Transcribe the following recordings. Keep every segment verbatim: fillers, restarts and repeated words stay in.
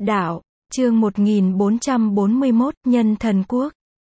Đạo, chương một nghìn bốn trăm bốn mươi mốt, Nhân Thần Quốc.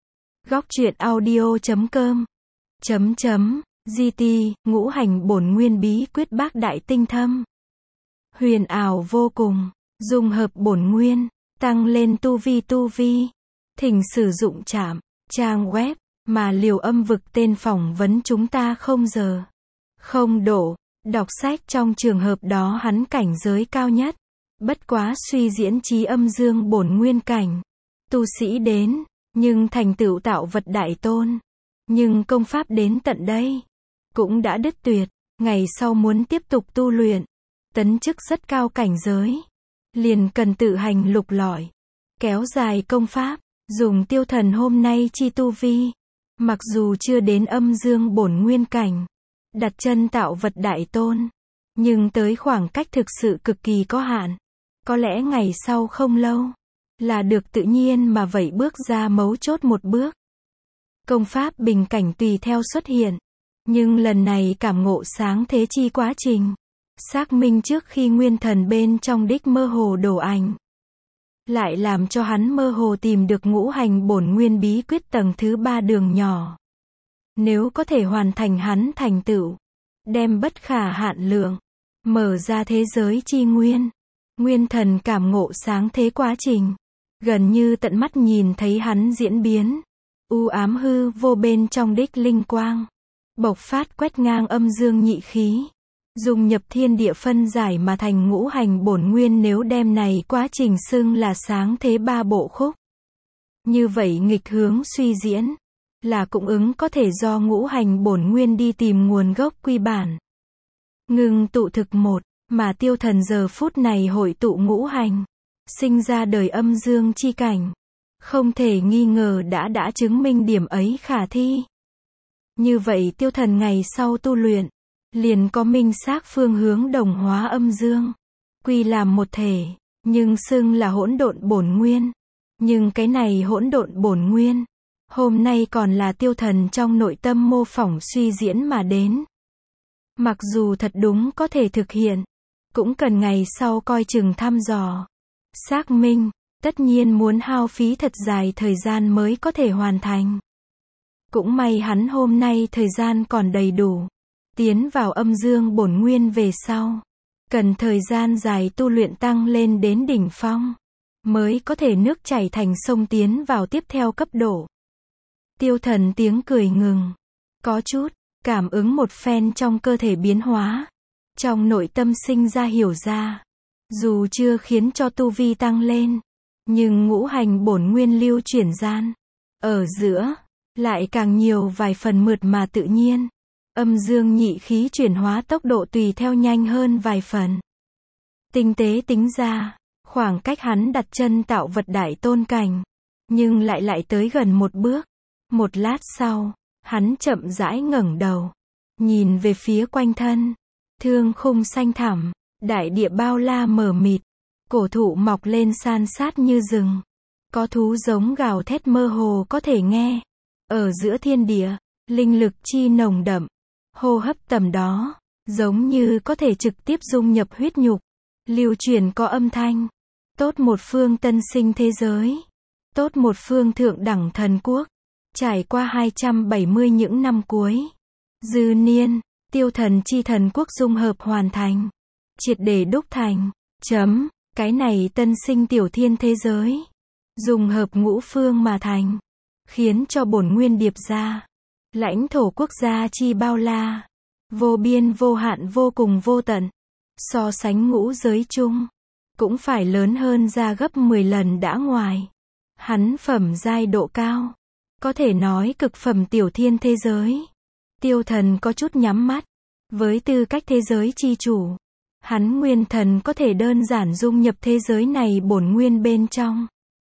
Góc truyện audio chấm com. Chấm chấm, giê tê, ngũ hành bổn nguyên bí quyết bác đại tinh thâm. Huyền ảo vô cùng, dung hợp bổn nguyên, tăng lên tu vi tu vi. Thỉnh sử dụng trạm, trang web, mà Liều Âm Vực tên phỏng vấn chúng ta không giờ. Không độ, đọc sách trong trường hợp đó hắn cảnh giới cao nhất. Bất quá suy diễn trí âm dương bổn nguyên cảnh. Tu sĩ đến, nhưng thành tựu tạo vật đại tôn. Nhưng công pháp đến tận đây, cũng đã đứt tuyệt, ngày sau muốn tiếp tục tu luyện, tấn chức rất cao cảnh giới. Liền cần tự hành lục lọi, kéo dài công pháp, dùng tiêu thần hôm nay chi tu vi. Mặc dù chưa đến âm dương bổn nguyên cảnh, đặt chân tạo vật đại tôn, nhưng tới khoảng cách thực sự cực kỳ có hạn. Có lẽ ngày sau không lâu, là được tự nhiên mà vậy bước ra mấu chốt một bước. Công pháp bình cảnh tùy theo xuất hiện, nhưng lần này cảm ngộ sáng thế chi quá trình, xác minh trước khi nguyên thần bên trong đích mơ hồ đổ ảnh. Lại làm cho hắn mơ hồ tìm được ngũ hành bổn nguyên bí quyết tầng thứ ba đường nhỏ. Nếu có thể hoàn thành hắn thành tựu, đem bất khả hạn lượng, mở ra thế giới chi nguyên. Nguyên thần cảm ngộ sáng thế quá trình, gần như tận mắt nhìn thấy hắn diễn biến. U ám hư vô bên trong đích linh quang, bộc phát quét ngang âm dương nhị khí, dùng nhập thiên địa phân giải mà thành ngũ hành bổn nguyên. Nếu đem này quá trình xưng là sáng thế ba bộ khúc, như vậy nghịch hướng suy diễn, là cũng ứng có thể do ngũ hành bổn nguyên đi tìm nguồn gốc quy bản. Ngưng tụ thực một, mà tiêu thần giờ phút này hội tụ ngũ hành, sinh ra đời âm dương chi cảnh. Không thể nghi ngờ đã đã chứng minh điểm ấy khả thi. Như vậy tiêu thần ngày sau tu luyện, liền có minh xác phương hướng đồng hóa âm dương, quy làm một thể, nhưng xưng là hỗn độn bổn nguyên. Nhưng cái này hỗn độn bổn nguyên, hôm nay còn là tiêu thần trong nội tâm mô phỏng suy diễn mà đến. Mặc dù thật đúng có thể thực hiện, cũng cần ngày sau coi chừng thăm dò, xác minh, tất nhiên muốn hao phí thật dài thời gian mới có thể hoàn thành. Cũng may hắn hôm nay thời gian còn đầy đủ, tiến vào âm dương bổn nguyên về sau, cần thời gian dài tu luyện tăng lên đến đỉnh phong, mới có thể nước chảy thành sông tiến vào tiếp theo cấp độ. Tiêu thần tiếng cười ngừng, có chút, cảm ứng một phen trong cơ thể biến hóa. Trong nội tâm sinh ra hiểu ra, dù chưa khiến cho tu vi tăng lên, nhưng ngũ hành bổn nguyên lưu chuyển gian, ở giữa, lại càng nhiều vài phần mượt mà tự nhiên. Âm dương nhị khí chuyển hóa tốc độ tùy theo nhanh hơn vài phần. Tinh tế tính ra, khoảng cách hắn đặt chân tạo vật đại tôn cảnh, nhưng lại lại tới gần một bước. Một lát sau, hắn chậm rãi ngẩng đầu, nhìn về phía quanh thân. Thương khung xanh thẳm, đại địa bao la mờ mịt, cổ thụ mọc lên san sát như rừng. Có thú giống gào thét mơ hồ có thể nghe. Ở giữa thiên địa, linh lực chi nồng đậm, hô hấp tầm đó, giống như có thể trực tiếp dung nhập huyết nhục, lưu truyền có âm thanh. Tốt một phương tân sinh thế giới, tốt một phương thượng đẳng thần quốc, trải qua hai trăm bảy mươi những năm cuối. Dư niên, tiêu thần chi thần quốc dung hợp hoàn thành, triệt để đúc thành, chấm, cái này tân sinh tiểu thiên thế giới, dung hợp ngũ phương mà thành, khiến cho bổn nguyên điệp ra, lãnh thổ quốc gia chi bao la, vô biên vô hạn vô cùng vô tận, so sánh ngũ giới chung, cũng phải lớn hơn ra gấp mười lần đã ngoài. Hắn phẩm giai độ cao, có thể nói cực phẩm tiểu thiên thế giới. Tiêu thần có chút nhắm mắt. Với tư cách thế giới chi chủ, hắn nguyên thần có thể đơn giản dung nhập thế giới này bổn nguyên bên trong.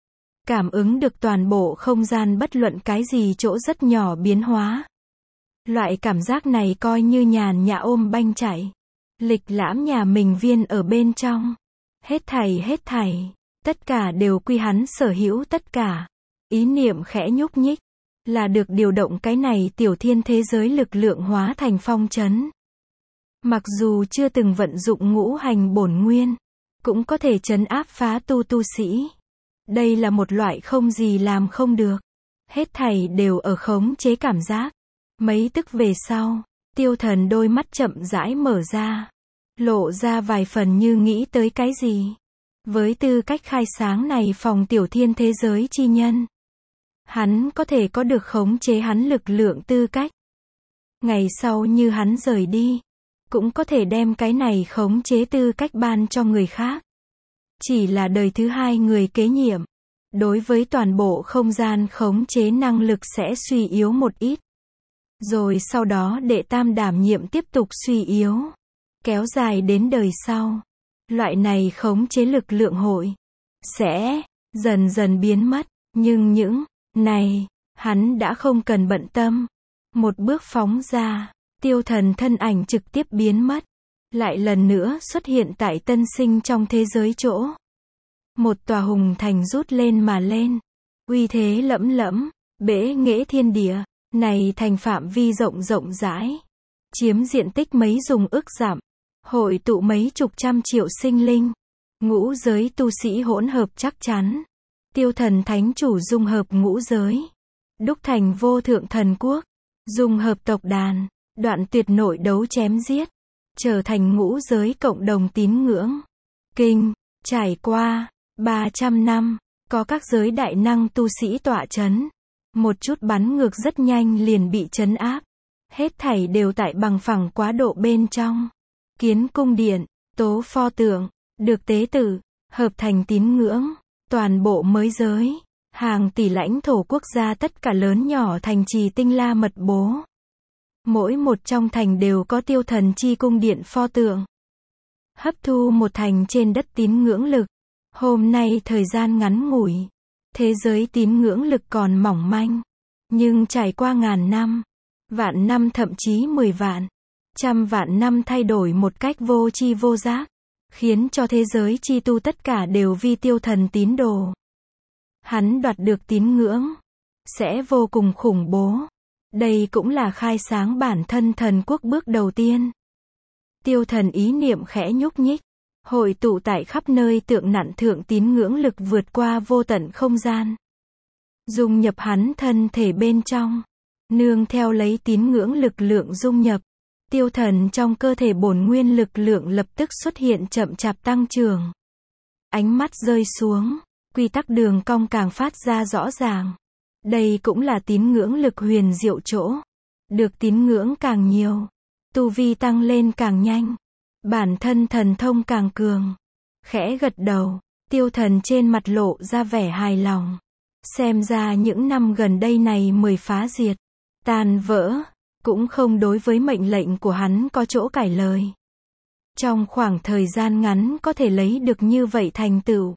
Cảm ứng được toàn bộ không gian bất luận cái gì chỗ rất nhỏ biến hóa. Loại cảm giác này coi như nhàn nhã ôm banh chạy. Lịch lãm nhà mình viên ở bên trong. Hết thảy hết thảy, tất cả đều quy hắn sở hữu tất cả. Ý niệm khẽ nhúc nhích, là được điều động cái này tiểu thiên thế giới lực lượng hóa thành phong trấn. Mặc dù chưa từng vận dụng ngũ hành bổn nguyên, cũng có thể trấn áp phá tu tu sĩ. Đây là một loại không gì làm không được. Hết thảy đều ở khống chế cảm giác. Mấy tức về sau, Tiêu Thần đôi mắt chậm rãi mở ra, lộ ra vài phần như nghĩ tới cái gì. Với tư cách khai sáng này phòng tiểu thiên thế giới chi nhân, hắn có thể có được khống chế hắn lực lượng tư cách. Ngày sau như hắn rời đi, cũng có thể đem cái này khống chế tư cách ban cho người khác. Chỉ là đời thứ hai người kế nhiệm, đối với toàn bộ không gian khống chế năng lực sẽ suy yếu một ít. Rồi sau đó đệ tam đảm nhiệm tiếp tục suy yếu, kéo dài đến đời sau. Loại này khống chế lực lượng hội sẽ dần dần biến mất, nhưng những này hắn đã không cần bận tâm. Một bước phóng ra, Tiêu Thần thân ảnh trực tiếp biến mất, lại lần nữa xuất hiện tại tân sinh trong thế giới chỗ. Một tòa hùng thành rút lên mà lên, uy thế lẫm lẫm, bẽ nghễ thiên địa. Này thành phạm vi rộng rộng rãi, chiếm diện tích mấy dùng ức dặm, hội tụ mấy chục trăm triệu sinh linh, ngũ giới tu sĩ hỗn hợp chắc chắn. Tiêu Thần thánh chủ dung hợp ngũ giới, đúc thành vô thượng thần quốc, dung hợp tộc đàn, đoạn tuyệt nội đấu chém giết, trở thành ngũ giới cộng đồng tín ngưỡng. Kinh, trải qua ba trăm năm, có các giới đại năng tu sĩ tọa chấn. Một chút bắn ngược rất nhanh liền bị trấn áp. Hết thảy đều tại bằng phẳng quá độ bên trong. Kiến cung điện, tố pho tượng, được tế tự, hợp thành tín ngưỡng. Toàn bộ mới giới, hàng tỷ lãnh thổ quốc gia tất cả lớn nhỏ thành trì tinh la mật bố. Mỗi một trong thành đều có Tiêu Thần chi cung điện pho tượng. Hấp thu một thành trên đất tín ngưỡng lực. Hôm nay thời gian ngắn ngủi, thế giới tín ngưỡng lực còn mỏng manh, nhưng trải qua ngàn năm, vạn năm thậm chí mười vạn, trăm vạn năm thay đổi một cách vô tri vô giác, khiến cho thế giới chi tu tất cả đều vi Tiêu Thần tín đồ. Hắn đoạt được tín ngưỡng, sẽ vô cùng khủng bố. Đây cũng là khai sáng bản thân thần quốc bước đầu tiên. Tiêu Thần ý niệm khẽ nhúc nhích, hội tụ tại khắp nơi tượng nặn thượng tín ngưỡng lực vượt qua vô tận không gian. Dung nhập hắn thân thể bên trong. Nương theo lấy tín ngưỡng lực lượng dung nhập. Tiêu Thần trong cơ thể bổn nguyên lực lượng lập tức xuất hiện chậm chạp tăng trưởng. Ánh mắt rơi xuống, quy tắc đường cong càng phát ra rõ ràng. Đây cũng là tín ngưỡng lực huyền diệu chỗ. Được tín ngưỡng càng nhiều, tu vi tăng lên càng nhanh. Bản thân thần thông càng cường. Khẽ gật đầu, Tiêu Thần trên mặt lộ ra vẻ hài lòng. Xem ra những năm gần đây này mười phá diệt, tan vỡ, cũng không đối với mệnh lệnh của hắn có chỗ cải lời. Trong khoảng thời gian ngắn có thể lấy được như vậy thành tựu,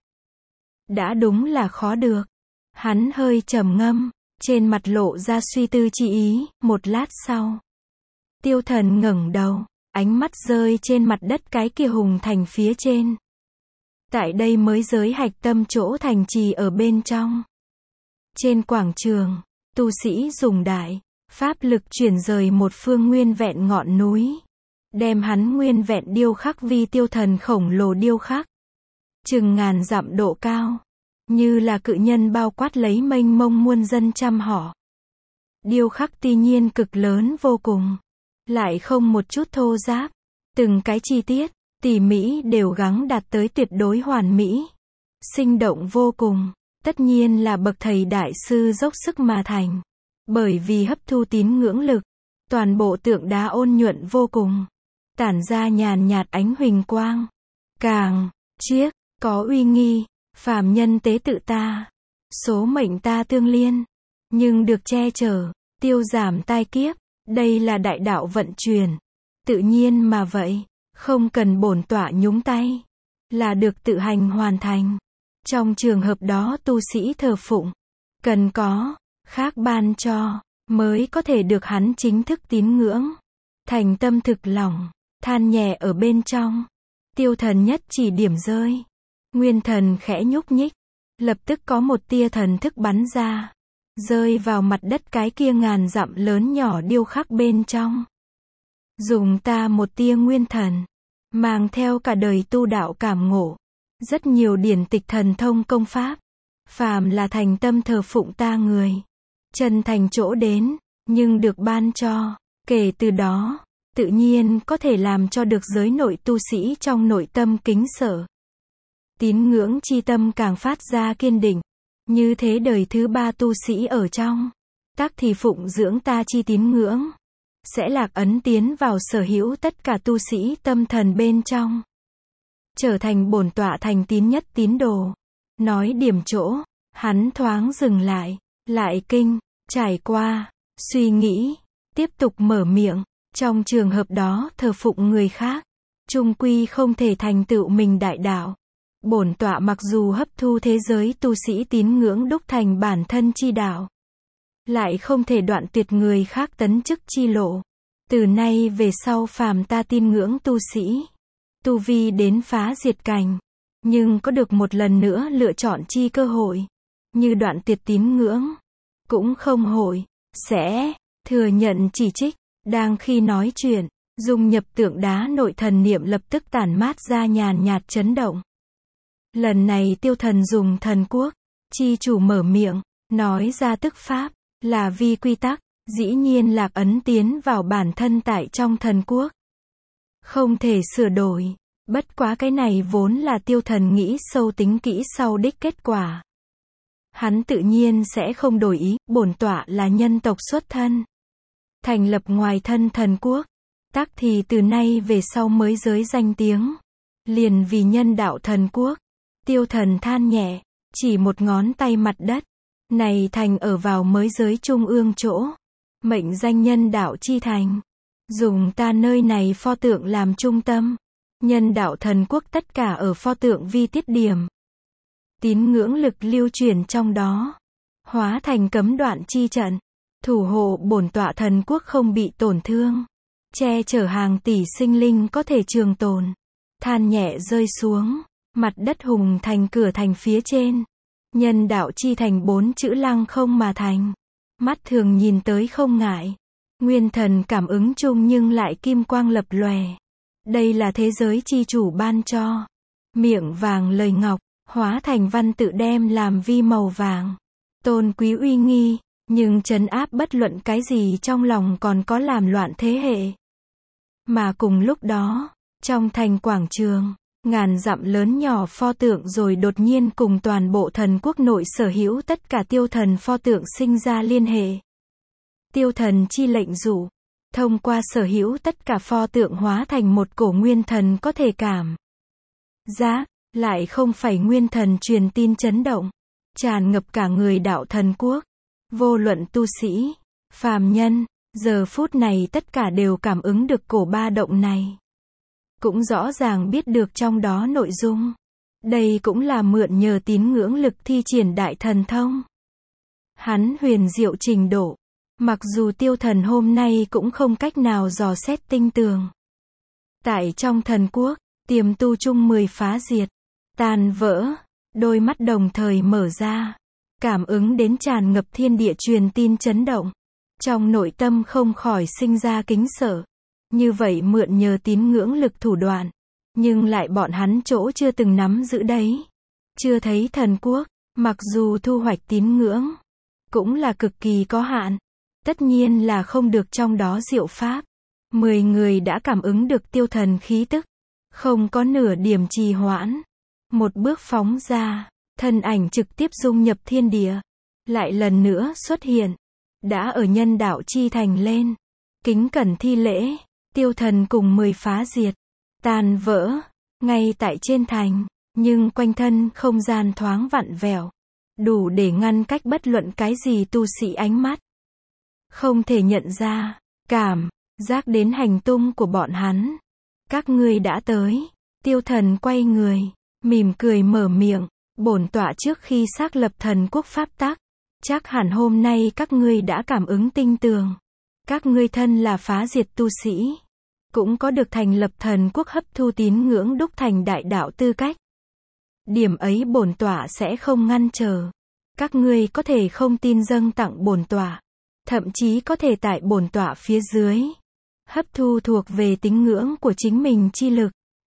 đã đúng là khó được. Hắn hơi trầm ngâm, trên mặt lộ ra suy tư chi ý. Một lát sau, Tiêu Thần ngẩng đầu, ánh mắt rơi trên mặt đất cái kia hùng thành phía trên. Tại đây mới giới hạch tâm chỗ thành trì ở bên trong. Trên quảng trường, tu sĩ dùng đại pháp lực chuyển rời một phương nguyên vẹn ngọn núi, đem hắn nguyên vẹn điêu khắc vi Tiêu Thần khổng lồ điêu khắc, chừng ngàn dặm độ cao, như là cự nhân bao quát lấy mênh mông muôn dân trăm họ. Điêu khắc tuy nhiên cực lớn vô cùng, lại không một chút thô ráp, từng cái chi tiết tỉ mỉ đều gắng đạt tới tuyệt đối hoàn mỹ, sinh động vô cùng. Tất nhiên là bậc thầy đại sư dốc sức mà thành. Bởi vì hấp thu tín ngưỡng lực, toàn bộ tượng đá ôn nhuận vô cùng, tản ra nhàn nhạt ánh huỳnh quang. Càng chiếc có uy nghi, phàm nhân tế tự ta, số mệnh ta tương liên, nhưng được che chở, tiêu giảm tai kiếp. Đây là đại đạo vận chuyển, tự nhiên mà vậy, không cần bổn tọa nhúng tay, là được tự hành hoàn thành. Trong trường hợp đó tu sĩ thờ phụng, cần có khác ban cho, mới có thể được hắn chính thức tín ngưỡng. Thành tâm thực lòng, than nhẹ ở bên trong. Tiêu Thần nhất chỉ điểm rơi, nguyên thần khẽ nhúc nhích, lập tức có một tia thần thức bắn ra, rơi vào mặt đất cái kia ngàn dặm lớn nhỏ điêu khắc bên trong. Dùng ta một tia nguyên thần, mang theo cả đời tu đạo cảm ngộ, rất nhiều điển tịch thần thông công pháp. Phàm là thành tâm thờ phụng ta người, chân thành chỗ đến, nhưng được ban cho, kể từ đó, tự nhiên có thể làm cho được giới nội tu sĩ trong nội tâm kính sợ. Tín ngưỡng chi tâm càng phát ra kiên định. Như thế đời thứ ba tu sĩ ở trong, tác thì phụng dưỡng ta chi tín ngưỡng, sẽ lạc ấn tiến vào sở hữu tất cả tu sĩ tâm thần bên trong. Trở thành bổn tọa thành tín nhất tín đồ. Nói điểm chỗ, hắn thoáng dừng lại, lại kinh, trải qua, suy nghĩ, tiếp tục mở miệng. Trong trường hợp đó thờ phụng người khác, chung quy không thể thành tựu mình đại đạo. Bổn tọa mặc dù hấp thu thế giới tu sĩ tín ngưỡng đúc thành bản thân chi đạo, lại không thể đoạn tuyệt người khác tấn chức chi lộ. Từ nay về sau phàm ta tin ngưỡng tu sĩ, tu vi đến phá diệt cảnh, nhưng có được một lần nữa lựa chọn chi cơ hội, như đoạn tuyệt tín ngưỡng, cũng không hội, sẽ, thừa nhận chỉ trích. Đang khi nói chuyện, dung nhập tượng đá nội thần niệm lập tức tản mát ra nhàn nhạt chấn động. Lần này tiêu thần dùng thần quốc, chi chủ mở miệng, nói ra tức pháp, là vi quy tắc, dĩ nhiên lạc ấn tiến vào bản thân tại trong thần quốc. Không thể sửa đổi, bất quá cái này vốn là tiêu thần nghĩ sâu tính kỹ sau đích kết quả. Hắn tự nhiên sẽ không đổi ý, bổn tọa là nhân tộc xuất thân. Thành lập ngoài thân thần quốc, tác thì từ nay về sau mới giới danh tiếng. Liền vì nhân đạo thần quốc, tiêu thần than nhẹ, chỉ một ngón tay mặt đất. Này thành ở vào mới giới trung ương chỗ. Mệnh danh nhân đạo chi thành. Dùng ta nơi này pho tượng làm trung tâm. Nhân đạo thần quốc tất cả ở pho tượng vi tiết điểm. Tín ngưỡng lực lưu truyền trong đó. Hóa thành cấm đoạn chi trận. Thủ hộ bổn tọa thần quốc không bị tổn thương. Che chở hàng tỷ sinh linh có thể trường tồn. Than nhẹ rơi xuống. Mặt đất hùng thành cửa thành phía trên. Nhân đạo chi thành bốn chữ lăng không mà thành. Mắt thường nhìn tới không ngại. Nguyên thần cảm ứng chung nhưng lại kim quang lập lòe. Đây là thế giới chi chủ ban cho. Miệng vàng lời ngọc, hóa thành văn tự đem làm vi màu vàng. Tôn quý uy nghi, nhưng trấn áp bất luận cái gì trong lòng còn có làm loạn thế hệ. Mà cùng lúc đó, trong thành quảng trường, ngàn dặm lớn nhỏ pho tượng rồi đột nhiên cùng toàn bộ thần quốc nội sở hữu tất cả tiêu thần pho tượng sinh ra liên hệ. Tiêu thần chi lệnh dụ, thông qua sở hữu tất cả pho tượng hóa thành một cổ nguyên thần có thể cảm giác, lại không phải nguyên thần truyền tin chấn động, tràn ngập cả người đạo thần quốc. Vô luận tu sĩ, phàm nhân, giờ phút này tất cả đều cảm ứng được cổ ba động này. Cũng rõ ràng biết được trong đó nội dung. Đây cũng là mượn nhờ tín ngưỡng lực thi triển đại thần thông. Hắn huyền diệu trình độ. Mặc dù tiêu thần hôm nay cũng không cách nào dò xét tinh tường. Tại trong thần quốc, tiềm tu chung mười phá diệt, tan vỡ, đôi mắt đồng thời mở ra. Cảm ứng đến tràn ngập thiên địa truyền tin chấn động. Trong nội tâm không khỏi sinh ra kính sợ. Như vậy mượn nhờ tín ngưỡng lực thủ đoạn. Nhưng lại bọn hắn chỗ chưa từng nắm giữ đấy. Chưa thấy thần quốc, mặc dù thu hoạch tín ngưỡng, cũng là cực kỳ có hạn. Tất nhiên là không được trong đó diệu pháp. Mười người đã cảm ứng được tiêu thần khí tức. Không có nửa điểm trì hoãn. Một bước phóng ra. Thân ảnh trực tiếp dung nhập thiên địa. Lại lần nữa xuất hiện. Đã ở nhân đạo chi thành lên. Kính cẩn thi lễ. Tiêu thần cùng mười phá diệt. Tàn vỡ. Ngay tại trên thành. Nhưng quanh thân không gian thoáng vặn vẹo. Đủ để ngăn cách bất luận cái gì tu sĩ ánh mắt. Không thể nhận ra. Cảm giác đến hành tung của bọn hắn. Các ngươi đã tới. Tiêu thần quay người. Mỉm cười mở miệng. Bổn tọa trước khi xác lập thần quốc pháp tắc, chắc hẳn hôm nay các ngươi đã cảm ứng tinh tường. Các ngươi thân là phá diệt tu sĩ, cũng có được thành lập thần quốc hấp thu tín ngưỡng đúc thành đại đạo tư cách. Điểm ấy bổn tọa sẽ không ngăn trở. Các ngươi có thể không tin dâng tặng bổn tọa, thậm chí có thể tại bổn tọa phía dưới hấp thu thuộc về tín ngưỡng của chính mình chi lực.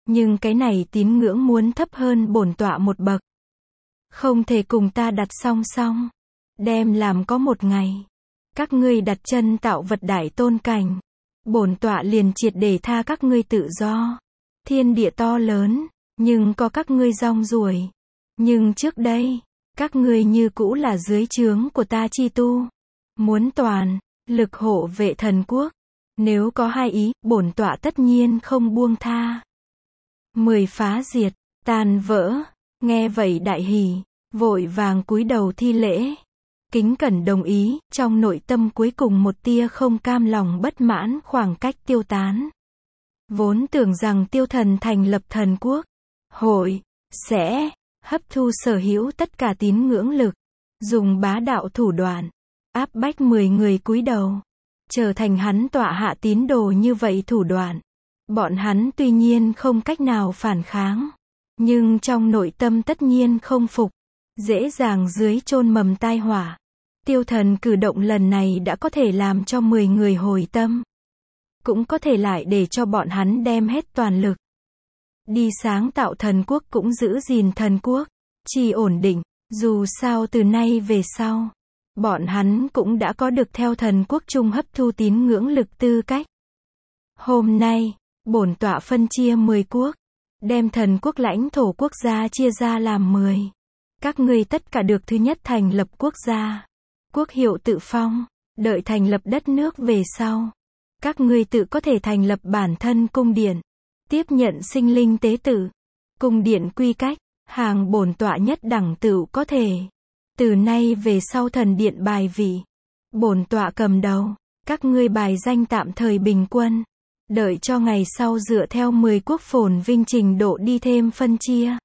Nhưng cái này tín ngưỡng muốn thấp hơn bổn tọa một bậc. Không thể cùng ta đặt song song. Đem làm có một ngày. Các ngươi đặt chân tạo vật đại tôn cảnh. Bổn tọa liền triệt để tha các ngươi tự do. Thiên địa to lớn, nhưng có các ngươi rong ruổi. Nhưng trước đây, các ngươi như cũ là dưới trướng của ta chi tu. Muốn toàn lực hộ vệ thần quốc. Nếu có hai ý, bổn tọa tất nhiên không buông tha. Mười phá diệt, tan vỡ. Nghe vậy đại hỉ, vội vàng cúi đầu thi lễ. Kính cẩn đồng ý, trong nội tâm cuối cùng một tia không cam lòng bất mãn khoảng cách tiêu tán. Vốn tưởng rằng tiêu thần thành lập thần quốc, hội, sẽ, hấp thu sở hữu tất cả tín ngưỡng lực, dùng bá đạo thủ đoạn, áp bách mười người cúi đầu, trở thành hắn tọa hạ tín đồ như vậy thủ đoạn. Bọn hắn tuy nhiên không cách nào phản kháng, nhưng trong nội tâm tất nhiên không phục, dễ dàng dưới chôn mầm tai họa. Tiêu thần cử động lần này đã có thể làm cho mười người hồi tâm. Cũng có thể lại để cho bọn hắn đem hết toàn lực. Đi sáng tạo thần quốc cũng giữ gìn thần quốc. Chỉ ổn định, dù sao từ nay về sau. Bọn hắn cũng đã có được theo thần quốc chung hấp thu tín ngưỡng lực tư cách. Hôm nay, bổn tọa phân chia mười quốc. Đem thần quốc lãnh thổ quốc gia chia ra làm mười. Các ngươi tất cả được thứ nhất thành lập quốc gia. Quốc hiệu tự phong, đợi thành lập đất nước về sau. Các ngươi tự có thể thành lập bản thân cung điện. Tiếp nhận sinh linh tế tự. Cung điện quy cách, hàng bổn tọa nhất đẳng tự có thể. Từ nay về sau thần điện bài vị. Bổn tọa cầm đầu, các ngươi bài danh tạm thời bình quân. Đợi cho ngày sau dựa theo mười quốc phồn vinh trình độ đi thêm phân chia.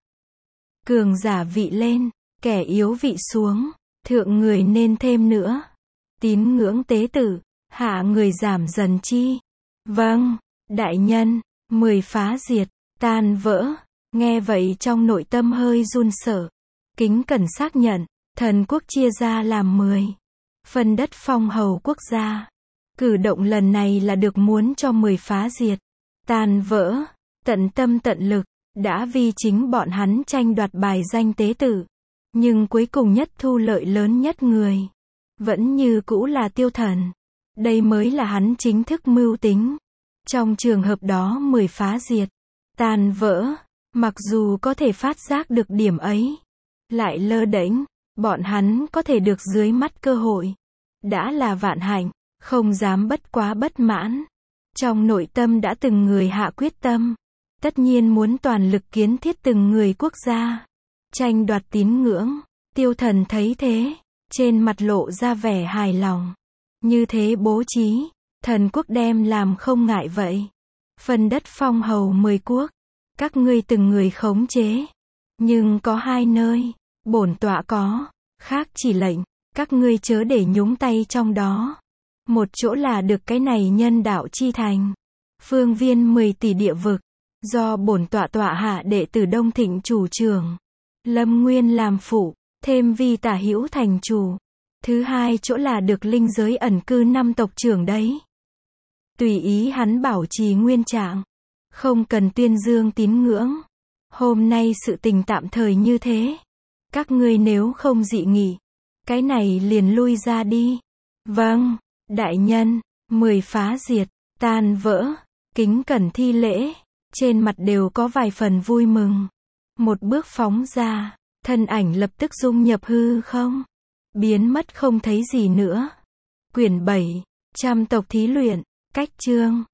Cường giả vị lên, kẻ yếu vị xuống. Thượng người nên thêm nữa. Tín ngưỡng tế tử, hạ người giảm dần chi. Vâng, đại nhân, mười phá diệt, tan vỡ. Nghe vậy trong nội tâm hơi run sợ. Kính cẩn xác nhận, thần quốc chia ra làm mười. Phân đất phong hầu quốc gia. Cử động lần này là được muốn cho mười phá diệt, tan vỡ, tận tâm tận lực, đã vì chính bọn hắn tranh đoạt bài danh tế tử. Nhưng cuối cùng nhất thu lợi lớn nhất người, vẫn như cũ là tiêu thần. Đây mới là hắn chính thức mưu tính. Trong trường hợp đó mười phá diệt, tan vỡ, mặc dù có thể phát giác được điểm ấy, lại lơ đễnh, bọn hắn có thể được dưới mắt cơ hội. Đã là vạn hạnh, không dám bất quá bất mãn. Trong nội tâm đã từng người hạ quyết tâm, tất nhiên muốn toàn lực kiến thiết từng người quốc gia. Tranh đoạt tín ngưỡng, tiêu thần thấy thế, trên mặt lộ ra vẻ hài lòng. Như thế bố trí, thần quốc đem làm không ngại vậy. Phần đất phong hầu mười quốc, các ngươi từng người khống chế. Nhưng có hai nơi, bổn tọa có, khác chỉ lệnh, các ngươi chớ để nhúng tay trong đó. Một chỗ là được cái này nhân đạo chi thành. Phương viên mười tỷ địa vực, do bổn tọa tọa hạ đệ tử Đông Thịnh chủ trưởng. Lâm Nguyên làm phụ, thêm vi tả hữu thành chủ. Thứ hai chỗ là được linh giới ẩn cư năm tộc trưởng đấy. Tùy ý hắn bảo trì nguyên trạng, không cần tuyên dương tín ngưỡng. Hôm nay sự tình tạm thời như thế. Các ngươi nếu không dị nghị, cái này liền lui ra đi. Vâng, đại nhân, mười phá diệt, tan vỡ, kính cẩn thi lễ. Trên mặt đều có vài phần vui mừng. Một bước phóng ra, thân ảnh lập tức dung nhập hư không, biến mất không thấy gì nữa. Quyển bảy, trăm tộc thí luyện, cách chương.